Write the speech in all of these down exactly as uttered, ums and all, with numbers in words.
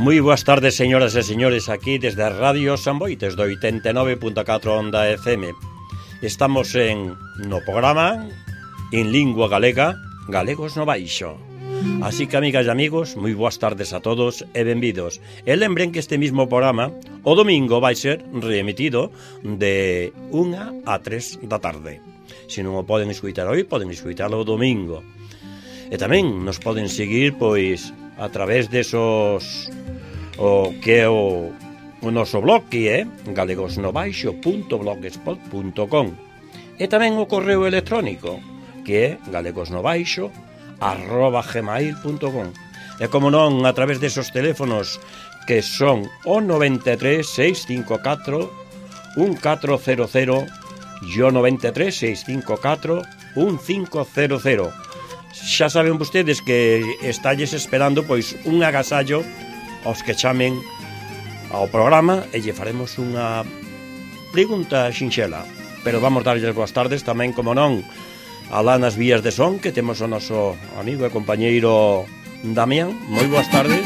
Moi boas tardes, señoras e señores, aquí desde a Radio Samboites do oitenta e nove punto catro Onda F M. Estamos en no programa en lingua galega, Galegos no Baixo. Así que, amigas e amigos, moi boas tardes a todos e benvidos. E lembren que este mismo programa o domingo vai ser reemitido de unha a tres da tarde. Se non o poden escutar hoy, poden escutarlo o domingo. E tamén nos poden seguir, pois, a través desos o que é o, o noso blog, que é galegosnobaixo punto blogspot punto com, e tamén o correo electrónico, que é galegosnobaixo arroba gmail punto com, e como non, a través desos teléfonos que son o noventa e tres, seiscentos cincuenta e catro, catorce cero cero e o noventa e tres, seiscentos cincuenta e catro, quince cero cero. Xa saben vostedes que estalles esperando pois un agasallo aos que chamen ao programa e lle faremos unha pregunta xinxela. Pero vamos darlles boas tardes tamén, como non, alá nas vías de son, que temos o noso amigo e compañeiro Damián. Moi boas tardes.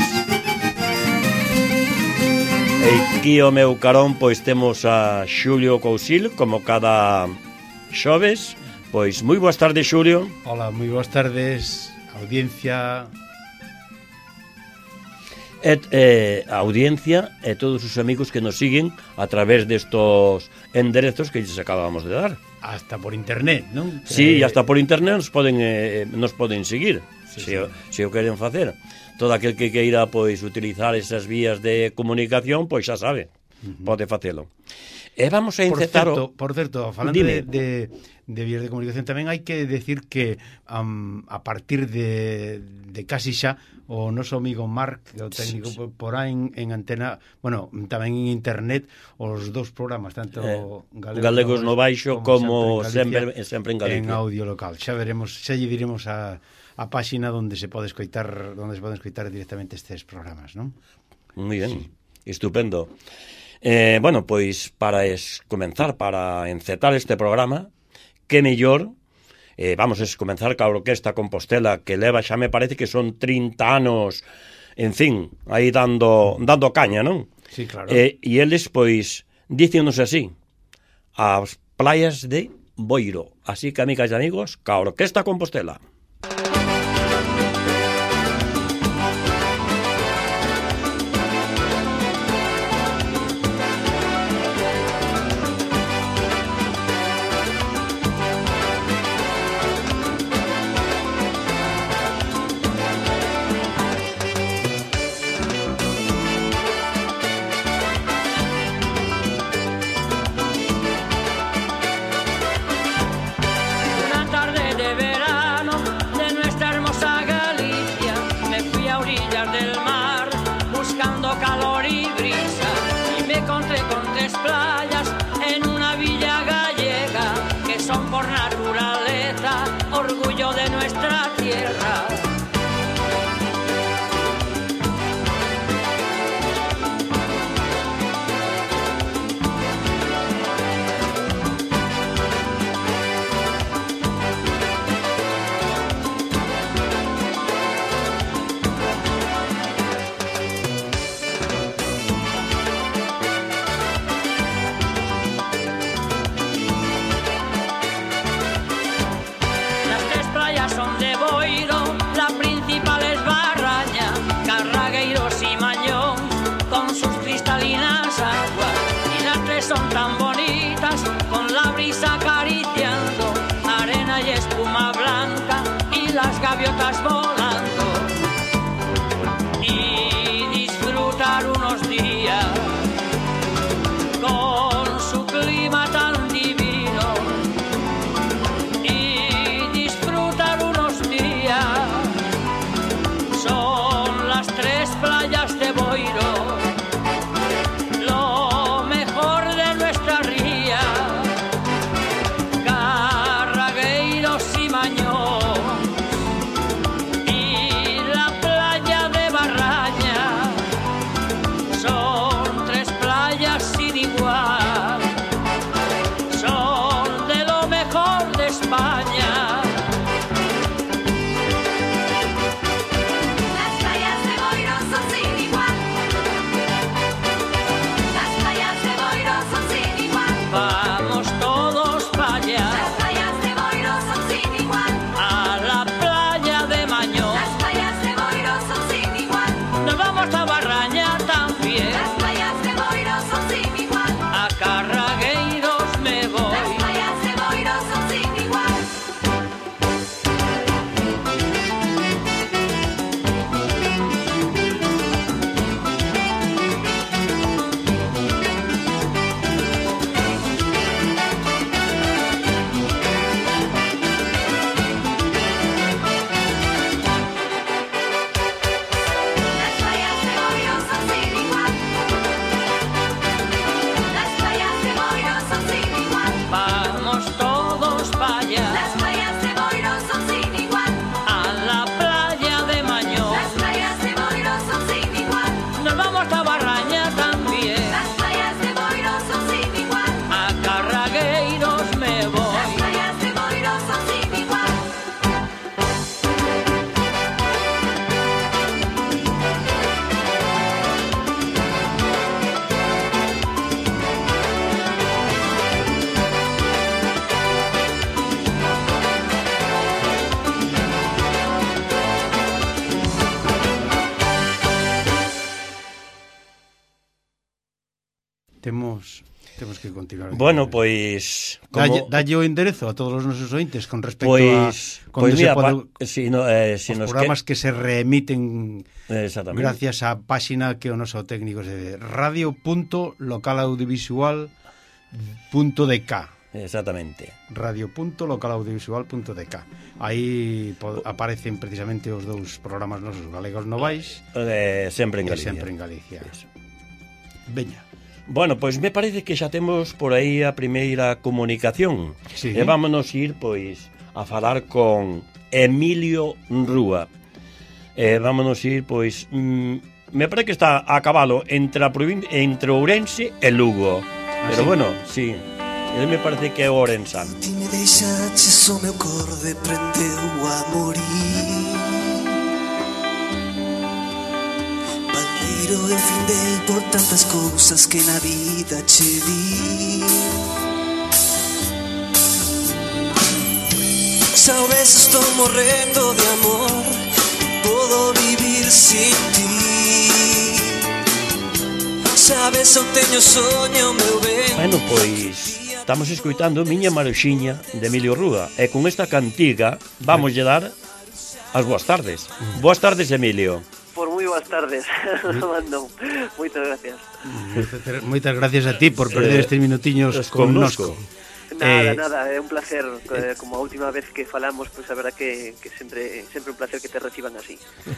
E aquí o meu carón pois temos a Xulio Cousil, como cada xoves. Pois moi boas tardes, Xulio. Hola, moi boas tardes, audiencia. E, eh, a audiencia e todos os amigos que nos siguen a través destos enderezos que lles acabamos de dar. Hasta por internet, non? Sí, eh... hasta por internet nos poden eh, nos poden seguir, sí, se, sí. O, se o queren facer. Todo aquel que queira pois utilizar esas vías de comunicación, pois xa sabe, uh-huh. pode facelo. E vamos a encetar por certo, o... por certo, falando de, de, de vías de comunicación, tamén hai que decir que um, a partir de, de casi xa o noso amigo Marc, o técnico sí, sí. por aí en, en antena, bueno, tamén en internet, os dous programas, tanto eh, Galegos, Galegos no Baixo como, como sempre, Galicia, sempre en Galicia. En audio local. Xa veremos, xa lle diremos a, a páxina onde se pode escoitar, onde se poden escoitar directamente estes programas, non? Moi ben, sí. Estupendo. Eh, bueno, pois para es comenzar, para encetar este programa, que mellor, eh, vamos a comenzar ca Orquesta Compostela, que leva, xa me parece que son trinta anos, en fin, aí dando dando caña, non? Sí, claro. Eh, e eles, pois, dícenos así, as playas de Boiro. Así que, amigas e amigos, ca Orquesta Compostela. Una tarde de verano Vamos todos para allá. Las playas de Boiro son sin igual. A la playa de Mañó. Las playas de Boiro son sin igual. Nos vamos a Barraña también. Las playas de Boiro son sin igual. A Carragueiros me voy. Las playas de Boiro son sin igual. Las playas de Boiro son sin igual. Las playas de Boiro son sin igual. Vamos todos para allá. Las playas de Boiro son sin igual. A la playa de Mañó. Las playas de Boiro son sin igual. Nos vamos a Barraña también. Las playas de Boiro son sin igual. A Carragueiros me voy. Las playas de Boiro son sin igual. Temos temos que continuar. Bueno, pois Dalle, como dalle o enderezo a todos os nosos ointes con respecto pois a onde pois mira, se pode, pa, si no eh, si os nos programas que... que se reemiten exactamente. gracias á páxina que o noso técnico se radio punto local audiovisual punto d k. Exactamente. radio punto local audiovisual punto d k. Aí po- aparecen precisamente os dous programas nosos Galegos Novais Eh, sempre en e Galicia. sempre en Galicia. Eso. Veña. Bueno, pois me parece que xa temos por aí a primeira comunicación. Sí. E vámonos ir, pois, a falar con Emilio Rúa. E vámonos ir, pois, mm, me parece que está a cabalo entre a provin- entre Ourense e Lugo. Pero sí? bueno, sí. Ele me parece que é orensano. Ti me deixaches o meu corde prendeu a morir. Baldeiro enfindei por tantas cousas que na vida che di. Xa o ves, estou morrendo de amor. Podo vivir sin ti. Sabes, eu teño soño, meu ben. Bueno, pois estamos escoitando Miña Maruxiña de Emilio Rúa. E con esta cantiga vamos lle dar as boas tardes. Boas tardes, Emilio. Por moi boas tardes, Mando. Moitas gracias. Moitas, moitas gracias a ti por perder Eh, estes minutiños connosco. connosco. Nada, Eh, nada, é un placer, eh, como a última vez que falamos, pois pues, a verdad que, que sempre sempre un placer que te reciban así.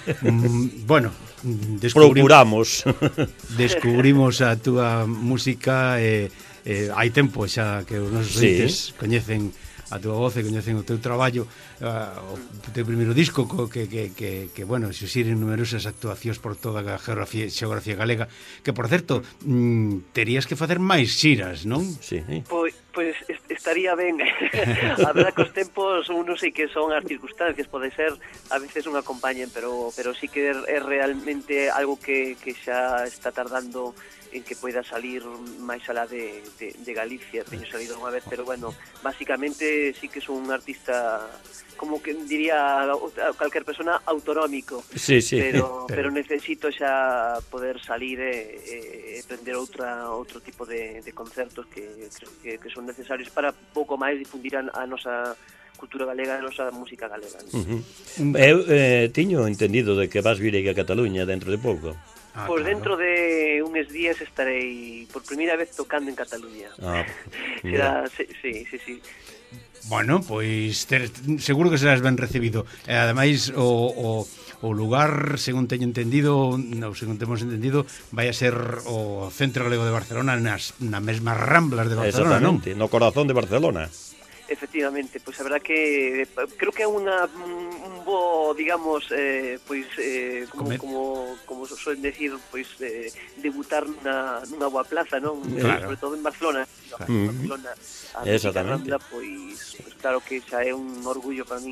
Mm, bueno, descubrimos, Procuramos. descubrimos a túa música e eh, hai tempo xa que os nosos Sí. ointes coñecen a túa voz e coñecen o teu traballo, uh, o teu primeiro disco co, que, que, que, que, bueno, xuxiren numerosas actuacións por toda a geografía, xeografía galega, que, por certo, mm, terías que facer máis xiras, non? Sí, sí. Pois, pois est- estaría ben. A verdad que os tempos, un non sei que son as circunstancias, pode ser, a veces non acompañen, pero pero sí que é realmente algo que, que xa está tardando en que poida salir máis alá de, de, de Galicia. Teño salido unha vez, pero bueno, básicamente sí que son un artista, como que diría calquer persona, autonómico. Sí, sí. Pero, Pero- pero necesito xa poder salir e, e prender outra outro tipo de, de concertos que creo que, que son necesarios para pouco máis difundir a, a nosa cultura galega, a nosa música galega. Uh -huh. Eu eh, tiño entendido de que vas vir aquí a Cataluña dentro de pouco. Ah, Pois claro. dentro de uns días estarei por primeira vez tocando en Cataluña. Ah, Será, sí, sí, sí, sí. Bueno, pois ter, seguro que serás ben recibido. E ademais o, o, o lugar, según teño entendido, no, según temos entendido, vai a ser o Centro Galego de Barcelona nas na mesmas Ramblas de Barcelona, non? exactamente, no corazón de Barcelona. Efectivamente, pois a verdad que creo que é unha un bo, digamos, eh, pois eh, como, Comer. como como suelen decir, pois eh, debutar nunha nunha boa plaza, non? Claro. Sobre todo en Barcelona, Mm. Barcelona, a Exactamente. Rambla, pois, pois claro que xa é un orgullo para min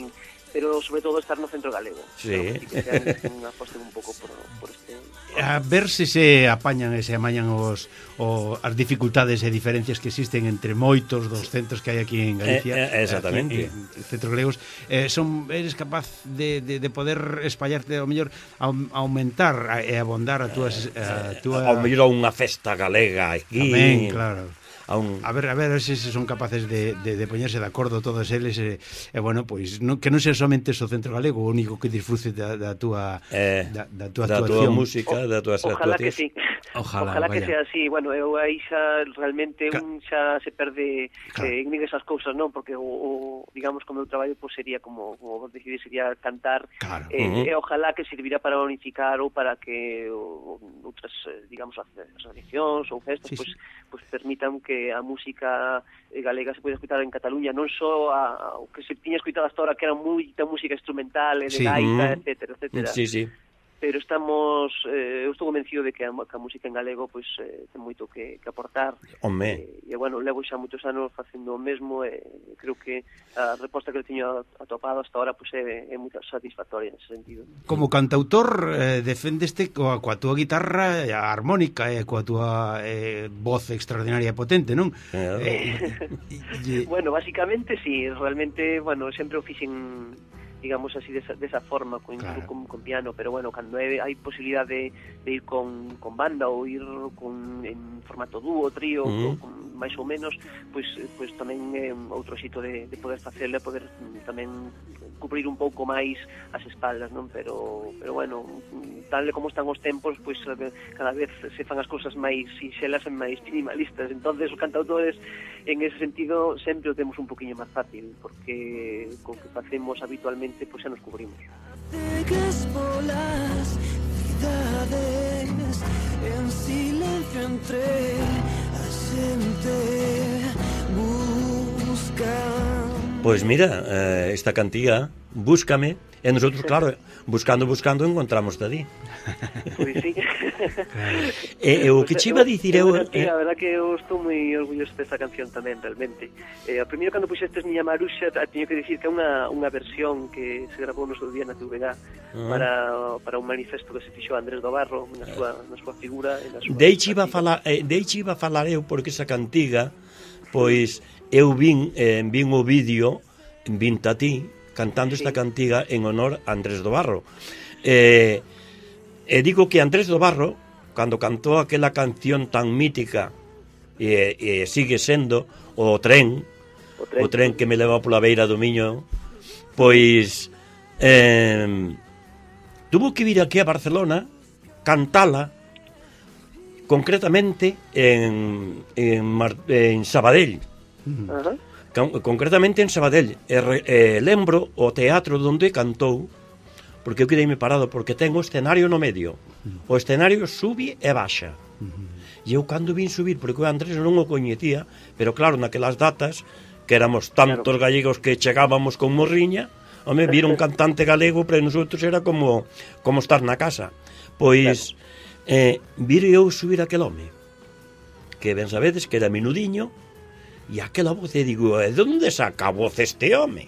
pero sobre todo estar no centro galego. Sí. Claro, que sean unha aposta un pouco por, por este... A ver se se apañan e se amañan os, o, as dificultades e diferencias que existen entre moitos dos centros que hai aquí en Galicia. Eh, eh, exactamente. Aquí, en centros galegos. Eh, son, eres capaz de, de, de poder espallarte, ao mellor, a, a aumentar e abondar a túa... A, túa... Ao mellor a unha festa galega aquí. Tamén, claro. A, un... a ver, a ver se son capaces de, de, de poñerse de acordo todos eles e, e bueno, pois no, que non sea somente o centro galego o único que disfrute da, da túa eh, da, da túa da actuación. túa música, da túa Ojalá que sí. Ojalá, Ojalá que vaya. sea así. Bueno, eu aí xa realmente Ca... un xa se perde claro. eh, en esas cousas, non? Porque o, o digamos como meu traballo pues, sería como, como vos decidís, sería cantar Claro. eh, Uh-huh. e ojalá que sirvirá para unificar ou para que o, outras, eh, digamos, asociacións ou festas Sí, pues, sí. pues permitan que a música galega se poida escutar en Cataluña, non só a, a, o que se tiña escuitado hasta ahora, que era moita música instrumental, e de Sí. gaita, Mm. etcétera, etcétera. Sí, sí. Pero estamos, eh, eu estou convencido de que a, que a música en galego pois eh, ten moito que, que aportar. Home. E, e bueno, levo xa moitos anos facendo o mesmo e creo que a resposta que eu teño atopado hasta ahora pois é, é moito satisfactoria nese sentido. Como cantautor eh, defendeste coa, coa túa guitarra a armónica e eh, coa túa eh, voz extraordinaria e potente, non? Claro. Eh, e, e, Bueno, basicamente sí, realmente, bueno, sempre o fixen digamos así, desa, desa forma con, claro. con, con piano, pero bueno, cando hai, hai posibilidad de, de ir con, con banda ou ir con, en formato dúo, trío, Uh-huh. con, con máis ou menos, pois, pois tamén é un outro xito de, de poder facele, poder mm, tamén cubrir un pouco máis as espaldas, non? Pero, pero bueno, tal como están os tempos, pois cada vez se fan as cousas máis sinxelas e máis minimalistas, entonces os cantautores en ese sentido sempre o temos un poquinho máis fácil, porque co que facemos habitualmente pois xa nos cubrimos. Cegas polas cidades en silencio entre a xente buscan. Pois mira, eh, esta cantiga, Búscame, e nosotros, claro, buscando, buscando, encontramos de ti. Pois sí. E, e o que che iba a dicir eu... Eh, a verdad que eu estou moi orgulloso desta canción tamén, realmente. Eh, a primeiro, cando puxestes Miña Maruxa, teño que dicir que é unha, unha versión que se grabou no seu día na T V G Uh-huh. para, para un manifesto que se fixo Andrés do Barro na súa, na súa figura. E na súa Deixe iba a falar, eh, deixe iba a falar eu porque esa cantiga, pois eu vin, eh, vin o vídeo, vin a ti cantando esta Sí. cantiga en honor a Andrés do Barro. Eh, e digo que Andrés do Barro, cando cantou aquela canción tan mítica e, e sigue sendo o tren, O tren, o tren que me leva pola beira do Miño, pois eh, tuvo que vir aquí a Barcelona cantala concretamente en, en, Mar, en Sabadell. Ajá. Con, concretamente en Sabadell. E, re- e lembro o teatro onde cantou, porque eu quedeime parado, porque ten o escenario no medio. O escenario sube e baixa. E eu cando vin subir, porque o Andrés non o coñecía, pero claro, naquelas datas, que éramos tantos Claro. gallegos que chegábamos con morriña, home, vir un cantante galego para nosotros era como como estar na casa. Pois eh, vir eu subir aquel home, que ben sabedes que era menudiño, e aquela voz, e digo, e onde saca a voz este home?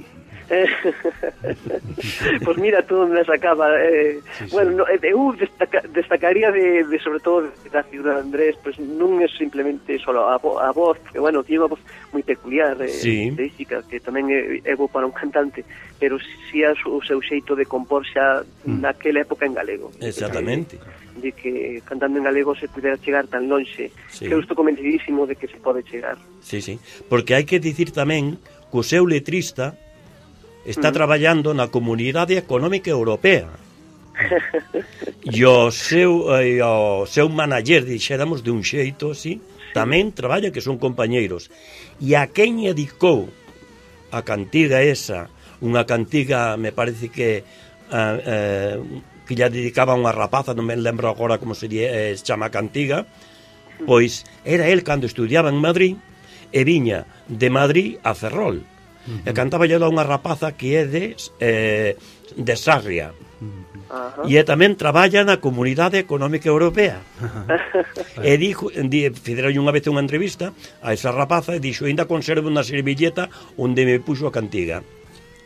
Pois mira, tú me sacaba eh, Sí, sí. bueno, no, eh, eu destaca, destacaría de, de sobre todo da figura de Andrés, pois non é simplemente solo a, vo, a voz, que bueno, tiene unha voz moi peculiar, eh, Sí. característica, que tamén é, é bo para un cantante, pero si é o seu xeito de compor xa Mm. naquela época en galego. Exactamente. De que cantando en galego se pudera chegar tan lonxe, Sí. que eu estou convencidísimo de que se pode chegar. Sí, sí. Porque hai que dicir tamén que o seu letrista está Mm. traballando na Comunidade Económica Europea. E o seu, eh, o seu manager, dixéramos, de un xeito así, tamén traballa, que son compañeiros. E a quen dedicou a cantiga esa, unha cantiga, me parece que uh, uh, que lle dedicaba a unha rapaza, non me lembro agora como se, die, eh, se chama a cantiga, pois era el cando estudiaba en Madrid e viña de Madrid a Ferrol. Uh-huh. E cantaba lle a unha rapaza que é de, eh, de Sarria. Ajá. E tamén traballa na Comunidade Económica Europea. E dixo, di, fixeron unha vez unha entrevista a esa rapaza e dixo, ainda conservo unha servilleta onde me puxo a cantiga.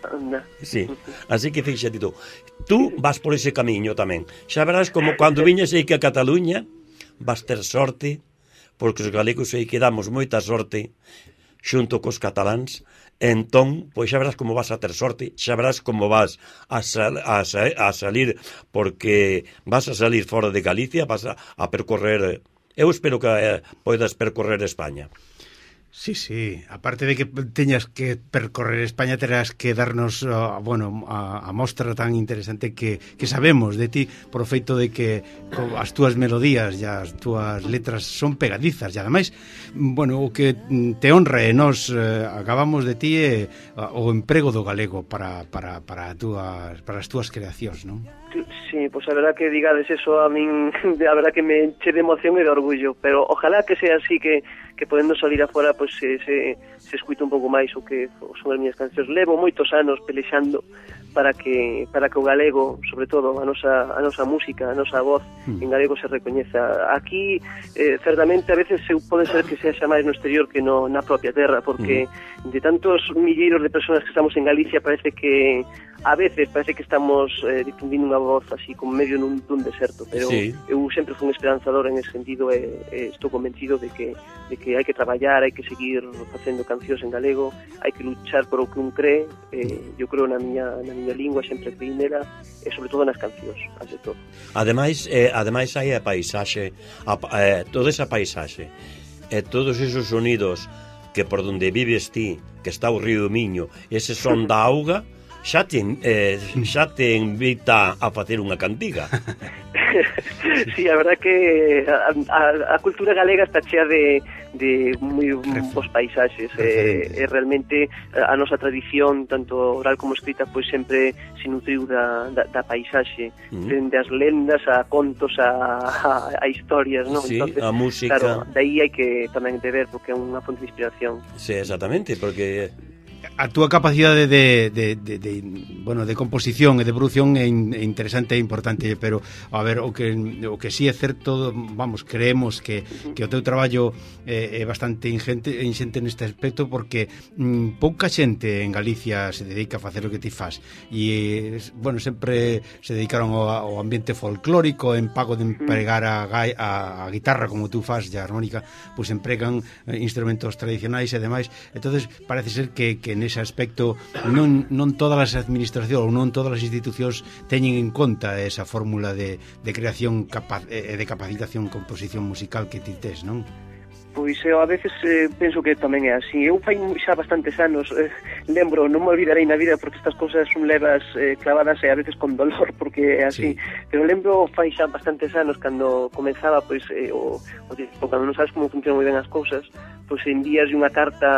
Anda. Sí, así que fíxate tú. Tú vas por ese camiño tamén. Xa verás como cando viñes aí que a Cataluña vas ter sorte, porque os galegos aí que damos moita sorte xunto cos cataláns. Entón, pois xa verás como vas a ter sorte, xa verás como vas a, sal, a, a salir, porque vas a salir fora de Galicia, vas a, a percorrer, eu espero que eh, poidas percorrer España. Sí, sí, aparte de que teñas que percorrer España, terás que darnos, uh, bueno, a, a mostra tan interesante que, que sabemos de ti, por o feito de que as túas melodías e as túas letras son pegadizas, e ademais, bueno, o que te honra e nos uh, acabamos de ti é uh, o emprego do galego para, para, para, túas, para as túas creacións, non? Sí, pois pues a verdad que digades eso a min, a verdad que me enche de emoción e de orgullo, pero ojalá que sea así, que, que podendo salir afuera pois pues, se, se, se escuite un pouco máis o que son as miñas cancións. Levo moitos anos pelexando para que para que o galego, sobre todo a nosa a nosa música, a nosa voz en galego se recoñeza. Aquí eh, certamente a veces se, pode ser que sexa máis no exterior que no, na propia terra, porque de tantos milleiros de persoas que estamos en Galicia parece que a veces parece que estamos eh, difundindo unha voz así como medio nun, dun deserto, pero sí. Eu sempre fui un esperanzador en ese sentido e, e estou convencido de que de que hai que traballar, hai que seguir facendo cancións en galego, hai que luchar por o que un cree, eh, eu creo na miña na miña lingua, sempre creí nela, e sobre todo nas cancións, ante todo. Ademais, eh, ademais hai a paisaxe, a, eh, toda esa paisaxe, e todos esos sonidos que por donde vives ti, que está o río Miño, ese son da auga, xa te, eh, xa te invita a facer unha cantiga. Sí, a verdad que a, a, a cultura galega está chea de, de moi bons paisaxes, e, e realmente a nosa tradición, tanto oral como escrita, pois sempre se nutriu da, da, da paisaxe, mm. dende as lendas a contos a, a, a historias, non? Sí, entonces, a música. Claro, daí hai que tamén beber, porque é unha fonte de inspiración. Sí, exactamente, porque a túa capacidade de, de, de, de, bueno, de composición e de produción é, in, é interesante e importante, pero a ver, o que o que si sí é certo, vamos, creemos que, que o teu traballo é, é bastante ingente, ingente neste aspecto, porque mm, pouca xente en Galicia se dedica a facer o que ti faz, e bueno, sempre se dedicaron ao, ao ambiente folclórico, en pago de empregar a, a, a guitarra como tú faz, e a armónica, pois empregan instrumentos tradicionais e demais. Entonces parece ser que, que nese aspecto non, non todas as administracións ou non todas as institucións teñen en conta esa fórmula de, de creación capaz, eh, de capacitación composición musical que ti tes, non? Pois eu a veces eh, penso que tamén é así. Eu fai xa bastantes anos, eh, lembro, non me olvidarei na vida, porque estas cousas son levas eh, clavadas e a veces con dolor, porque é así, sí. Pero lembro fai xa bastantes anos cando comenzaba, pois, eh, o, o, o cando non sabes como funcionan moi ben as cousas, pois envías unha carta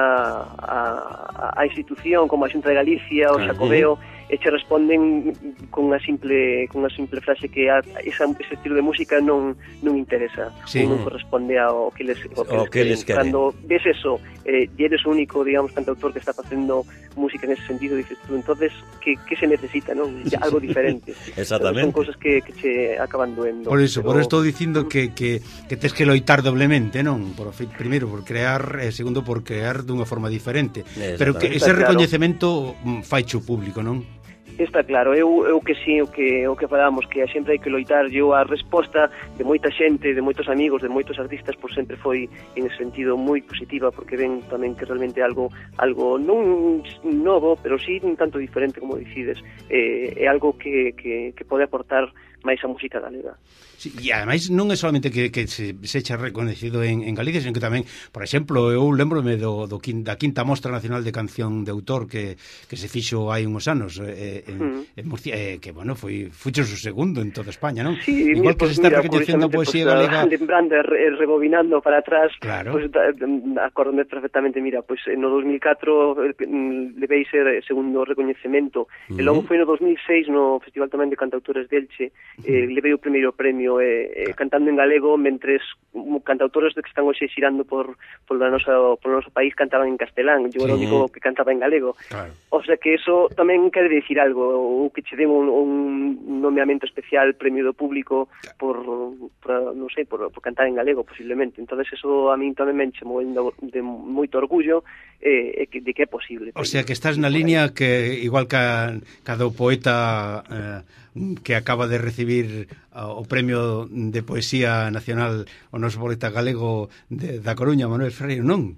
a, a institución como a Xunta de Galicia ou Xacobeo, e che responden con unha simple con unha simple frase que a, esa, ese estilo de música non non interesa, sí. Non corresponde ao que les, ao que o que les quere. Cando ves eso, eh, e eres o único, digamos, cantautor que está facendo música en ese sentido, dices tú, entonces, que, que se necesita, non? Ya, algo diferente. Exactamente. Son cosas que, que che acaban doendo. Por eso, pero... por estou dicindo que, que, que tes que loitar doblemente, non? Por, primeiro, por crear, e segundo, por crear dunha forma diferente. Pero que ese recoñecemento faicho público, non? Está claro, eu, eu que sí, o que, o que falamos, que sempre hai que loitar. Eu a resposta de moita xente, de moitos amigos, de moitos artistas, por sempre foi en ese sentido moi positiva, porque ven tamén que realmente algo algo non novo, pero sí un tanto diferente, como dicides, eh, é algo que, que, que pode aportar máis a música galega. Sí, e ademais non é solamente que, que se sexa reconhecido en, en Galicia, sino que tamén, por exemplo, eu lembrome do, do, da quinta Mostra Nacional de Canción de Autor que, que se fixo hai uns anos eh, en, mm. en Murcia, eh, que, bueno, foi fuchos o segundo en toda España, non? Sí, igual mira, que se está recoñecendo a poesía pues, galega. Lembrando e re, rebobinando para atrás, claro. Pues, acordome perfectamente, mira, pues no dos mil catro levei ser segundo recoñecemento, mm. e logo foi no dos mil seis no Festival tamén de Cantautores de Elche, eh, levei o primeiro premio eh, eh, cantando en galego, mentres cantautores que están hoxe xirando por, por, la nosa, por o noso país cantaban en castelán, eu era o Sí. único que cantaba en galego. Claro. O sea que eso tamén quere dicir algo, ou que che den un, un nomeamento especial, premio do público por, por non sei, por, por cantar en galego posiblemente. Entonces eso a min tamén me enche de moito orgullo eh, de que é posible. O sea que estás na línea que igual ca, cada o poeta eh, que acaba de recibir uh, o premio de poesía nacional, o noso poeta galego de, da Coruña, Manuel Ferreiro, non?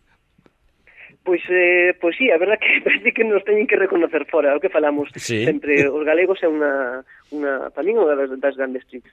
Pois, eh, pois sí, a verdad que parece que nos teñen que reconocer fora, o que falamos Sí. sempre, os galegos é unha, unha para min unha das, das grandes tristes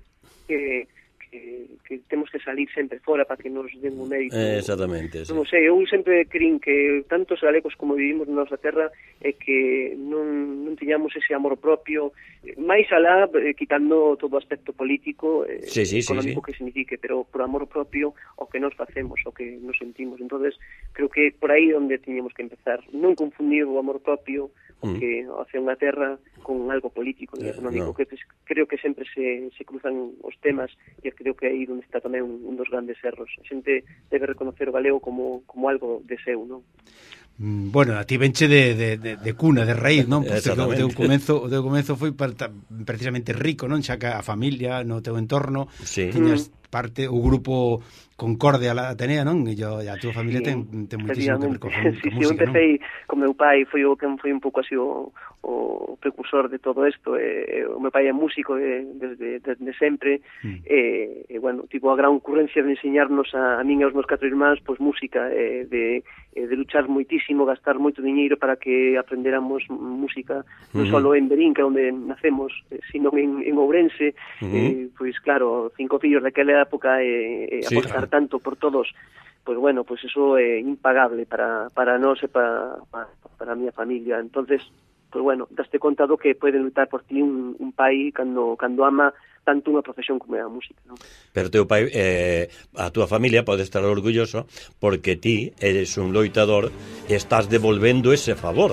que, que, que temos que salir sempre fora para que nos den un mérito. Eh, exactamente, sí. Non sei, eu sempre crin que tantos galegos como vivimos na nosa terra é que non, non tiñamos ese amor propio, máis alá, eh, quitando todo o aspecto político, eh, Sí, sí, sí, económico sí. que signifique, pero por amor propio o que nos facemos, o que nos sentimos. Entonces creo que por aí onde tiñamos que empezar, non confundir o amor propio o Mm. que hacia unha terra con algo político e Eh, económico, no. que pues, creo que sempre se, se cruzan os temas e creo que aí onde está tamén un, un dos grandes erros. A xente debe reconocer o galego como, como algo de seu, non? Mm, Bueno, a ti venche de, de, de, de cuna, de raíz, non? Porque o Exactamente. teu comenzo, o teu comenzo foi para, precisamente rico, non? Xa que a familia no teu entorno Sí. tiñas parte, o grupo Concordia la Atenea, non? E yo, a túa familia ten, ten moitísimo que ver con, con sí, sí, eu música, non? empecé con meu pai, foi o que foi un pouco así o, o precursor de todo isto. E, o meu pai é músico e, desde, desde sempre, Mm. e, e bueno, tipo a gran ocurrencia de enseñarnos a, a min e aos meus catro irmáns pois música, e, de, e de luchar moitísimo, gastar moito diñeiro para que aprendéramos música, non Ujú. só en Berín, que é onde nacemos, eh, sino en, en Ourense. Ujú. eh, pois claro, cinco fillos daquela época e, e Sí, apostar claro. tanto por todos, pues bueno, pues eso é impagable para, para nós e para, para, para a miña familia. Entonces, pues bueno, daste conta do que pode lutar por ti un, un pai cando, cando ama tanto unha profesión como é a música, non? Pero teu pai, eh, a túa familia pode estar orgulloso porque ti eres un loitador e estás devolvendo ese favor.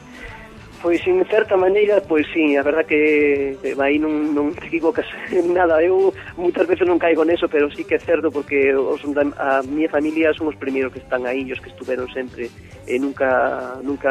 Pois, en certa maneira, pois sí, a verdad que eh, aí non, non te equivocas en nada. Eu moitas veces non caigo neso, pero sí que é certo porque os, a miña familia son os primeiros que están aí, os que estuveron sempre, e nunca nunca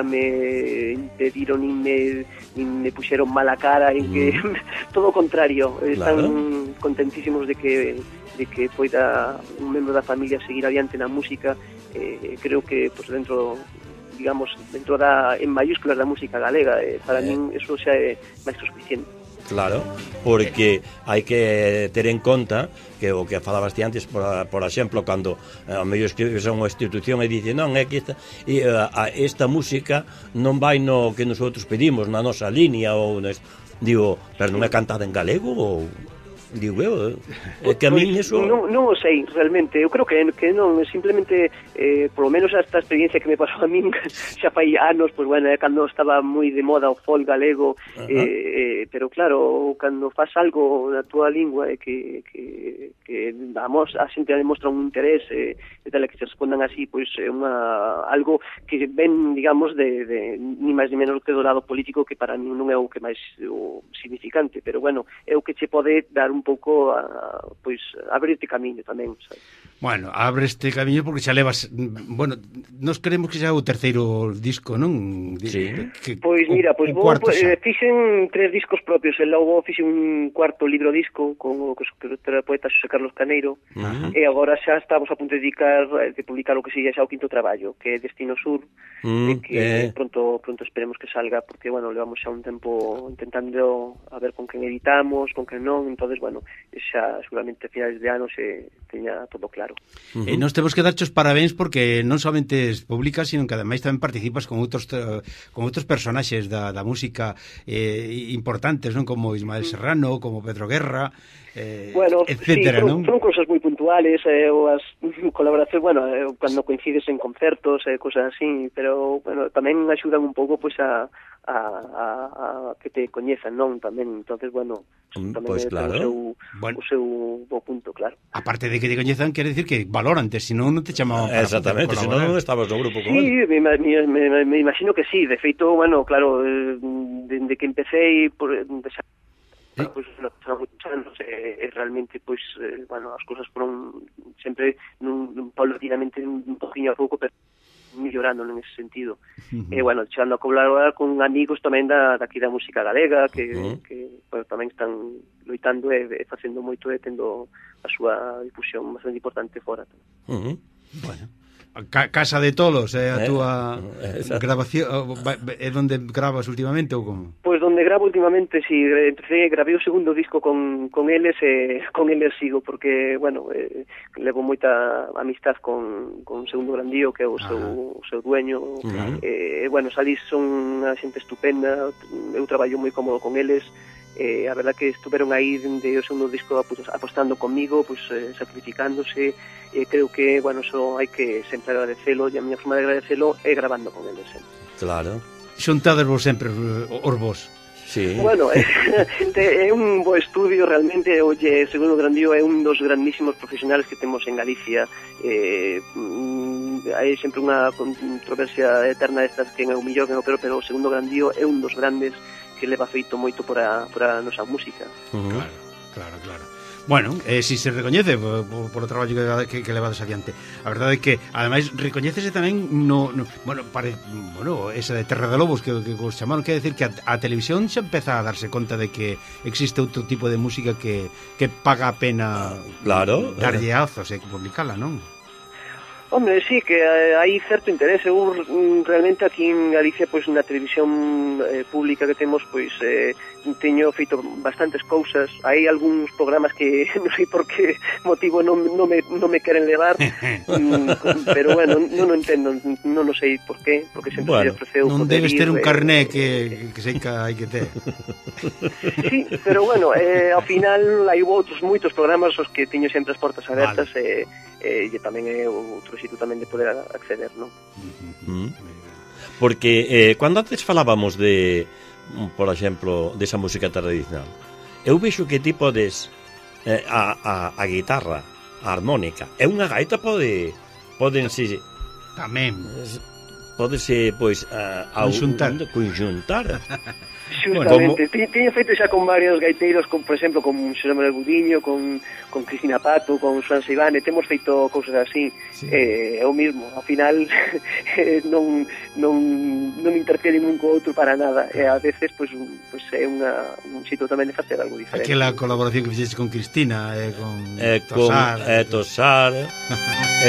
me impediron nin me, nin me puxeron mala cara, en que mm. todo o contrario, están Claro. contentísimos de que de que poida un membro da familia seguir adiante na música. Eh, creo que pues, dentro digamos, dentro da, en mayúsculas da música galega, eh, para Eh. min eso xa é máis que suficiente. Claro, porque hai que ter en conta que o que falabas ti antes, por, por exemplo, cando eh, a mellor escribes a unha institución e dice non, é que esta, e, a, a, esta música non vai no que nosotros pedimos, na nosa línea, ou nes, digo, pero non é cantada en galego, ou digo eu, é que a min Pois, eso... non, non o sei, realmente. Eu creo que, que non, simplemente, eh, por lo menos esta experiencia que me pasou a min xa fai anos, pues bueno, é cando estaba moi de moda o folk galego, Ajá. eh, eh, pero claro, cando faz algo na túa lingua e que, que, que vamos, a xente demostra un interés eh, e tal, e que se respondan así, pois é unha, algo que ven, digamos, de, de ni máis ni menos que do lado político, que para mí non é o que máis o significante, pero bueno, é o que che pode dar un pouco a, pois abrirte camiño tamén, sabes? Bueno, abre este camiño porque xa levas, bueno, nos queremos que xa é o terceiro disco, non? Di- Sí. que- Pois mira, pois o vou, cuarto xa. eh, fixen tres discos propios, e logo fixen un cuarto libro disco con o escritor e poeta Xosé Carlos Caneiro, Ujú. e agora xa estamos a punto de dedicar de publicar o que sería xa o quinto traballo, que é Destino Sur, Mm, e que eh. pronto pronto esperemos que salga, porque bueno, levamos xa un tempo intentando a ver con quen editamos, con quen non, entonces bueno, xa seguramente a finales de ano se teña todo claro. Uh-huh. E nos temos que darche os parabéns porque non somente publicas, sino que ademais tamén participas con outros eh, con outros personaxes da, da música eh, importantes, non? Como Ismael Serrano, como Pedro Guerra, eh, Bueno, etcétera, sí, fueron, non? fueron cosas moi puntuales, eh, ou as colaboracións, bueno, eh, cando coincides en concertos e eh, cosas así, pero, bueno, tamén axudan un pouco, pois, a, a, a, a que te coñezan, non? Tamén, entonces, bueno, Mm, tamén pois é claro. o seu, Bueno. o seu bo punto, claro. Aparte de que te coñezan, quere decir que valorante, senón non te chamaban para Exactamente, poder senón non colaborar. estabas no grupo con Sí, él. me, me, me, me imagino que sí, de feito, bueno, claro, eh, dende que empecé por, sí. Pois, pues, no, moitos anos, e, e realmente, pois, eh, bueno, as cousas foron sempre nun, nun paulatinamente un poquinho a pouco, pero millorando nese sentido. Uh-huh. E, bueno, chegando a colaborar con amigos tamén da, daqui da música galega, que, uh-huh. que bueno, tamén están loitando e, e facendo moito e tendo a súa difusión bastante importante fora. Uh-huh. Bueno. Ca Casa de Tolos, é a túa eh, grabación, é onde gravas últimamente ou como? Pois onde gravo últimamente, si, empecé, gravei o segundo disco con, con eles e con eles sigo, porque, bueno, eh, levo moita amistad con, con Segundo Grandío, que é o seu, o seu dueño, uh-huh. e, bueno, salís son unha xente estupenda, eu traballo moi cómodo con eles, eh, a verdad que estuveron aí dende o segundo disco pues, apostando conmigo, pues, eh, sacrificándose, e eh, creo que, bueno, eso hai que sempre agradecelo, e a miña forma de agradecelo é grabando con eles sempre. Claro. Xuntades vos sempre os vos. Sí. Bueno, é, é un bo estudio realmente, oye, Segundo Grandío é un dos grandísimos profesionales que temos en Galicia. Eh, hai sempre unha controversia eterna destas que é o millor, que é o peor, pero o Segundo Grandío é un dos grandes que leva feito moito por a, por a nosa música. Uh-huh. Claro, claro, claro. Bueno, eh, si se recoñece por, por, por o traballo que, que, que levades adiante. A verdade é que, ademais, recoñécese tamén no, no bueno, pare, bueno, esa de Terra de Lobos que, que os chamaron, quer decir que a, a televisión xa empeza a darse conta de que existe outro tipo de música que, que paga a pena claro, darlle azos e publicala, non? Hombre, sí, que hai certo interese. Eu realmente aquí en Galicia, pois, na televisión eh, pública que temos, pois, eh, teño feito bastantes cousas. Hai algúns programas que non sei por que motivo non, non, me, non me queren levar, mm, pero bueno, non o entendo, non o sei por qué, porque sempre bueno, se ofreceu non debes ter un carné que, que sei que hai que ter. Sí, pero bueno, eh, ao final hai outros moitos programas os que teño sempre as portas abertas, vale. e, e tamén é outro sitio tamén de poder acceder, non? Mm. Porque eh, cando antes falábamos de, por exemplo, desa música tradicional, eu vexo que ti podes eh, a, a, a guitarra, a armónica, e unha gaita pode podense tamén podese, pois, a, a conxuntar. conxuntar. Justamente, bueno, teño feito xa con varios gaiteiros, con, por exemplo, con Xosé Manuel Gudiño, con, con Cristina Pato, con Suan Seivane, temos feito cousas así, sí. eh, eu mismo, ao final non, non, non interfiere un co outro para nada, e a veces pois, pois é unha, un xito tamén de facer algo diferente. Aquela colaboración que fixeches con Cristina, eh, con eh, Tosar, con, eh, Tosar eh,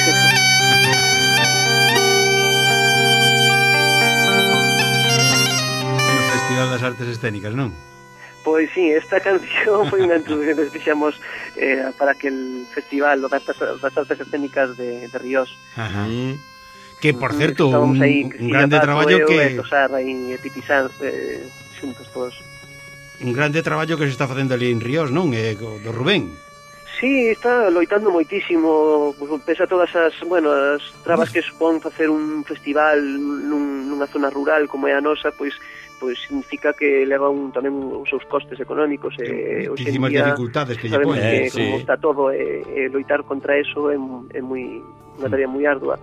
das Artes Escénicas, non? Pois sí, esta canción foi unha introducción que fixamos eh, para que el festival das Artes, das Artes Escénicas de, de Ríos. Ajá. Que, por certo, un, aí, un grande traballo que... Tosar aí, e Pipisán, eh, xuntos todos. Un grande traballo que se está facendo ali en Ríos, non? Eh, do Rubén. Sí, está loitando moitísimo, pese a todas as, bueno, as trabas que supón facer un festival nun, nunha zona rural como é a nosa, pois pois significa que leva un, tamén os seus costes económicos e hoxe en día dificultades que lle sabemos ponen. que eh, como sí. está todo e, e loitar contra eso é, é moi unha tarea moi ardua.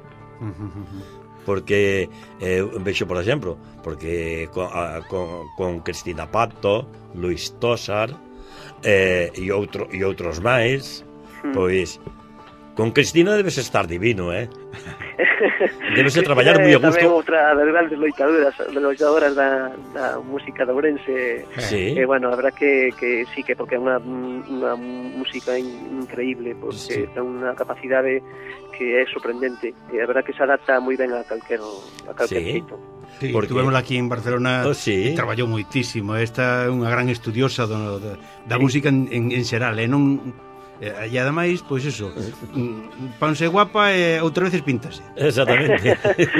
Porque eh, vexo, por exemplo, porque con, a, con, con Cristina Pato, Luis Tosar eh, e, outro, e outros máis, hmm. pois con Cristina debes estar divino, eh? Debes de traballar moi a gusto. Tamén outra das grandes loitadoras, loitadoras da, da música de Ourense. Sí. E eh, bueno, a verdad que, que sí, que porque é unha, unha música increíble, porque sí. ten unha capacidade que é sorprendente. E a verdad que se adapta moi ben a calquer, a calquer sí. xeito. Sí, porque... Tuvemos aquí en Barcelona, oh, sí. e traballou moitísimo. Esta é unha gran estudiosa do, da, da sí. música en, en, en xeral, e non... E ademais, pois eso, panse guapa e outras veces píntase. Exactamente.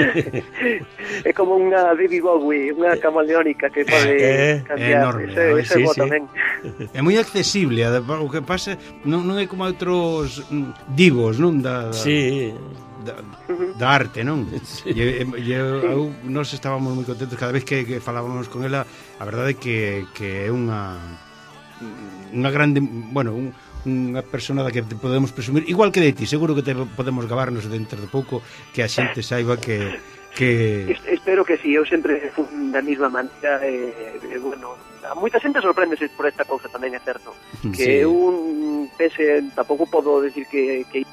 É como unha David Bowie, unha camaleónica que pode é, cambiar. É enorme, ese, no? ese Sí, bo sí. tamén. É moi accesible, o que pasa non, non é como outros divos, non? Da, da, sí. da, da arte, non? Sí. E, e, eu, nós estábamos moi contentos cada vez que, que falábamos con ela. A verdade é que, que é unha unha grande, bueno, un unha persona da que podemos presumir, igual que de ti, seguro que te podemos gabarnos dentro de pouco, que a xente saiba que que... Es, espero que sí, eu sempre fun da mesma maneira, e, eh, bueno, a moita xente sorpréndese por esta cousa tamén, é certo, que Sí. un pese, tampouco podo decir que, que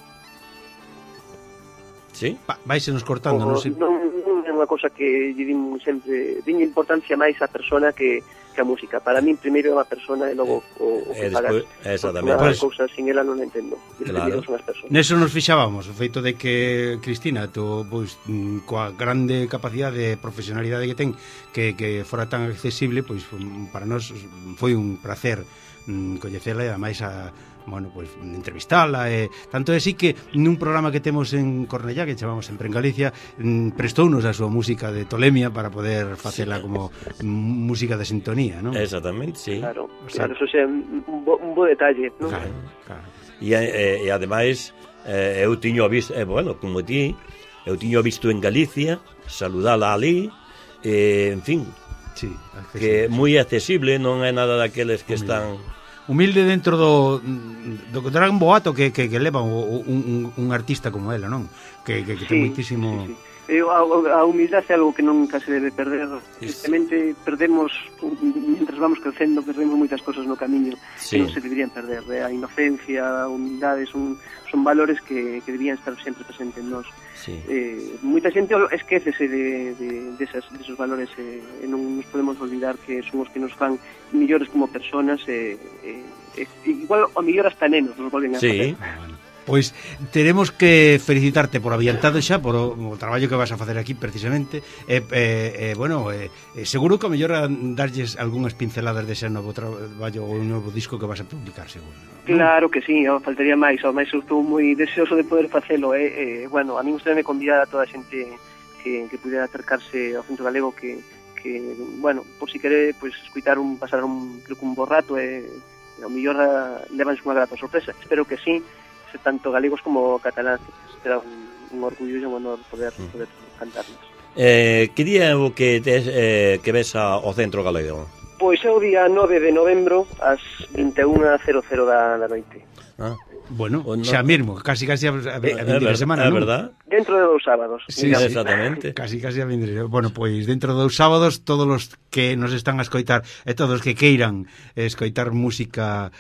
Sí? Vais nos cortando, non sei. non, non é unha cousa que lle din sempre, din importancia máis a persona que, que a música. Para min primeiro é unha persona e logo o, o E que pagas. despois, exactamente. Unha Pues- cousa sin ela non entendo. Claro. Son as persoas. Neso nos fixábamos, o feito de que Cristina, tú, pois, mm, coa grande capacidade e profesionalidade que ten, que, que fora tan accesible, pois mm, para nós foi un placer mm, coñecela e ademais a bueno, pois entrevistala e tanto é así que nun programa que temos en Cornellá que chamamos sempre en Galicia mm, prestounos a súa música de Tolemia para poder facela como mm, música de sintonía, non? Exactamente, sí. Claro, O sea- claro, eso é un bo, un bo detalle, non? Claro, claro. E, e, e ademais eh, eu tiño visto, eh, bueno, como ti, eu tiño visto en Galicia, saludala ali, eh, en fin, Sí, que é accesible. moi accesible, non é nada daqueles que Humilde. están... Humilde dentro do do gran boato que, que, que leva un, un, un artista como ela, non? Que, que, que ten moitísimo... sí, sí. Eu, a, a humildade é algo que nunca se debe perder. Tristemente perdemos, mientras vamos crecendo, perdemos moitas cosas no camiño Sí. que non se deberían perder. Eh? A inocencia, a humildade son, son valores que, que deberían estar sempre presentes en nós. Sí. Eh, moita xente esquécese de, de, de, esas, de esos valores e, e non nos podemos olvidar que son os que nos fan millores como personas e, e, e igual o mellor hasta nenos nos volven a Sí. facer. Ah, bueno. Pois teremos que felicitarte por adiantado xa por o, o traballo que vas a facer aquí precisamente e, e, e bueno, e, e seguro que o mellor a darlles algunhas pinceladas dese novo traballo ou un novo disco que vas a publicar, seguro, non? Claro que sí, oh, faltaría máis, ao máis eu estou moi deseoso de poder facelo, e, eh, bueno, a mí gustaría convidar a toda a xente que, que pudiera acercarse ao Centro Galego que, que bueno, por si quere, pues, escutar un, pasar un, creo que un bo rato e, e ao mellor a, levanse unha grata sorpresa, espero que sí, se tanto galegos como cataláns, será un, un orgullo e un honor poder, poder cantarnos. Eh, que día é o que, tes, eh, que ves a, ao Centro Galego? Pois é o día nove de novembro ás vinte e unha cero cero da, da noite. Ah, Bueno, O no- xa mesmo, casi casi a, a, a é vindeira ver- semana, é non? verdad? Dentro de dous sábados. Sí, digamos. sí. Exactamente. Casi, casi a vindeira. Bueno, pois dentro dos sábados todos os que nos están a escoitar e todos os que queiran escoitar música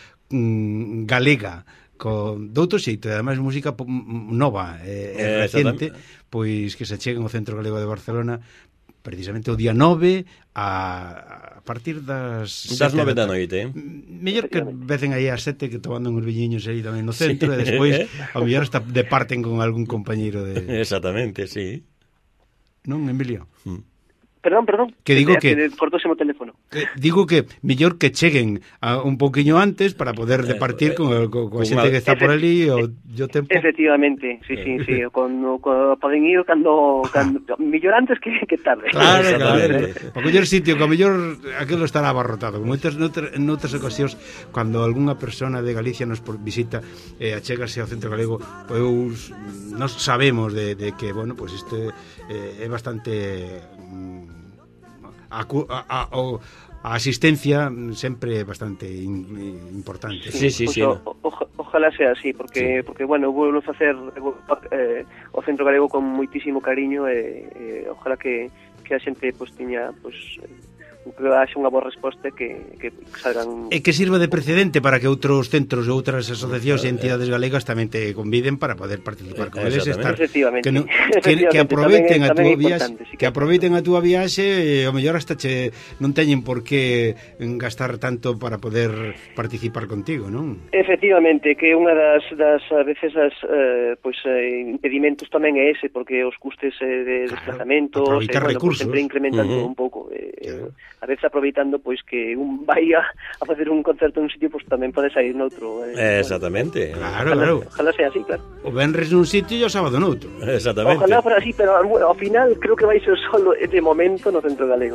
mm, galega con doutro xeito, e ademais música po- m- nova e, e Eh, recente, pois que se cheguen ao Centro Galego de Barcelona precisamente o día nove a, a partir das Das sete nove da tarde. noite. Mellor que vecen aí ás sete que tomando uns viñiños aí tamén no centro e despois ao mellor hasta departen con algún compañeiro de... Exactamente, sí. Non, Emilio? Perdón, perdón. Que digo Eh, que- cortóseme o teléfono. Eh, digo que mellor que cheguen a un pouquiño antes para poder departir con, con, con a con xente a- que está por ali o yo tempo. Efectivamente, sí, sí, sí. Cuando, cuando poden ir cando, cando mellor antes que, que tarde. Claro, claro. Exactamente. O mellor sitio, que o mellor aquilo estará abarrotado. Moitas noutras, noutras ocasións cando algunha persona de Galicia nos por visita eh, achégase ao Centro Galego, pois nós sabemos de, de que, bueno, pois isto eh, é bastante mm, a, a, a, o, a asistencia sempre é bastante in, importante. Sí, sí, Pois sí. o- o- ojalá sea así, porque Sí. porque bueno, vou a facer eh, o Centro Galego con moitísimo cariño e eh, ojalá que que a xente pois tiña pois que haxa unha boa resposta e que que salgan. E que sirva de precedente para que outros centros ou outras asociacións e entidades galegas tamén te conviden para poder participar con eles, estar Efectivamente. que, non- Efectivamente, que, que aproveiten tamén é- a túa tamén é viaxe, importante, sí que que- aproveiten a túa viaxe e ao mellor hasta che non teñen por que gastar tanto para poder participar contigo, non? Efectivamente, que unha das, das a veces as eh, pois, eh, impedimentos tamén é ese, porque os custes eh, de Claro, desplazamentos aproveitar eh, bueno, recursos. pois, sempre incrementan Uh-huh. todo un pouco eh, Claro. a veces aproveitando pois que un vai a, a facer un concerto en un sitio, pois tamén pode sair noutro eh, Eh, exactamente. Claro, ojalá, claro. ojalá sea así, claro. O venres nun sitio e o sábado noutro. Exactamente. Ojalá fuera así, pero bueno, ao final creo que vai ser solo de momento no Centro Galego.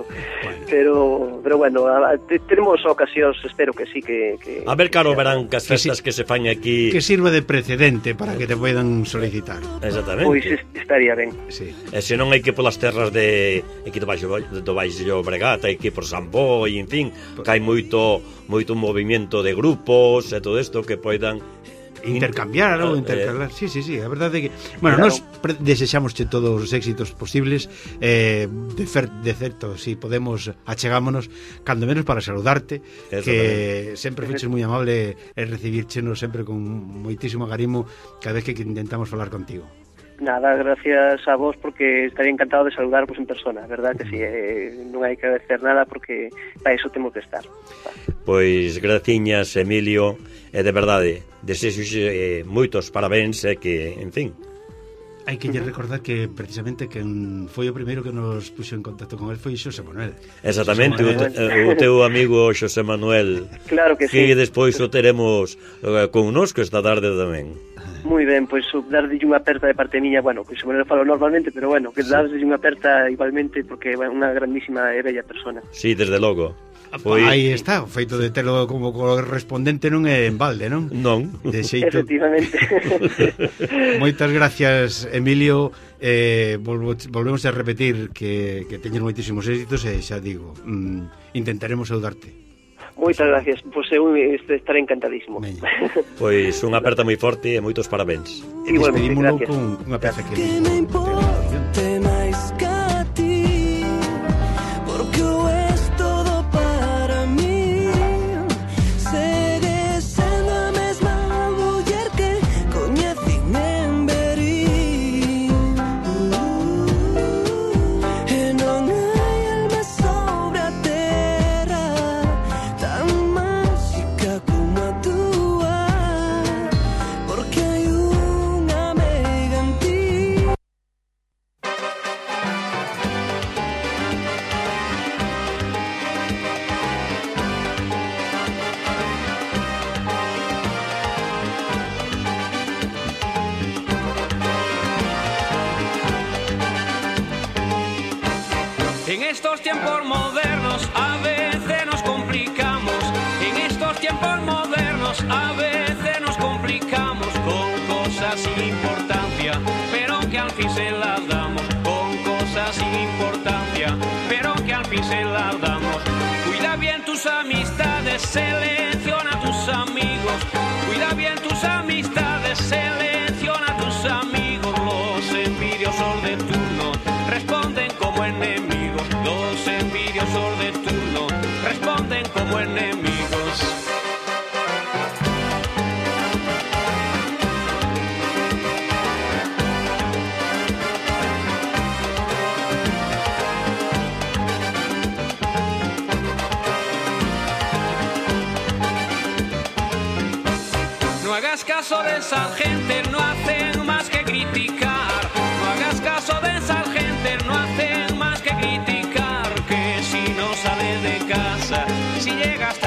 Pero pero bueno, a, a, te, tenemos ocasións, espero que sí que, que A ver, caro, que sea- verán que as Que sí. festas que se fan aquí... Que sirva de precedente para que te poidan solicitar. Exactamente. Pois es- estaría ben. Sí. E se non hai que polas terras de aquí do Baixo do Baixo Bregat, hai que por Sambó e en fin, que hai moito moito movimento de grupos e todo isto que poidan intercambiar, In- ou eh, intercalar. Sí, sí, sí, a verdade é que, bueno, Claro. nós pre- desexámosche todos os éxitos posibles, eh, de, fer, de certo, si podemos achegámonos cando menos para saludarte, que sempre fuches moi amable e recibirchenos sempre con moitísimo agarimo cada vez que intentamos falar contigo. Nada, gracias a vos porque estaría encantado de saludaros en persona, verdad que si, sí, eh, non hai que agradecer nada porque para iso temos que estar. Pois graciñas, Emilio, e de verdade, desexo eh, moitos parabéns e que, en fin. Hai que lle recordar que precisamente quen foi o primeiro que nos puxo en contacto con él foi Xosé Manuel. Exactamente, Xosé o, Manuel. te, o teu amigo Xosé Manuel. Claro que sí. Que despois o teremos eh, connosco esta tarde tamén. Moi ben, pois darlle unha aperta de parte miña, bueno, pois se me lo falo normalmente, pero bueno, que sí. darlle unha aperta igualmente porque é bueno, unha grandísima e bella persona. Sí, desde logo. Foi... Aí está, o feito de telo como correspondente non é en balde, non? Non. De xeito... Efectivamente. Moitas gracias, Emilio. Eh, volvo, volvemos a repetir que, que teñes moitísimos éxitos e xa digo, mm, intentaremos saudarte. Moitas gracias, pois eu estaré encantadísimo. Pois unha aperta moi forte e moitos parabéns. E despedímolo con unha peza que... Que me importe máis que a ti, porque o és todo para mí. Segues sendo a mesma muller que coñecín en Verín, e non hai alma sobre a terra tan máxica como a túa, porque hai unha meiga en ti. En estos tiempos modernos a veces nos complicamos. En estos tiempos modernos a veces nos complicamos con cosas sin importancia, pero que al fin se las damos. Con cosas sin importancia, pero que al fin se las damos. Cuida bien tus amistades, selecciona tus amigos. Cuida bien tus amistades, selecciona tus amigos. Los envidiosos de turno responden como enemigos. Los envidiosos de turno responden como enemigos. No hagas caso de esa gente, no hacen más que criticar. No hagas caso de esa gente, no hacen más que criticar. Que si no sales de casa, si llegas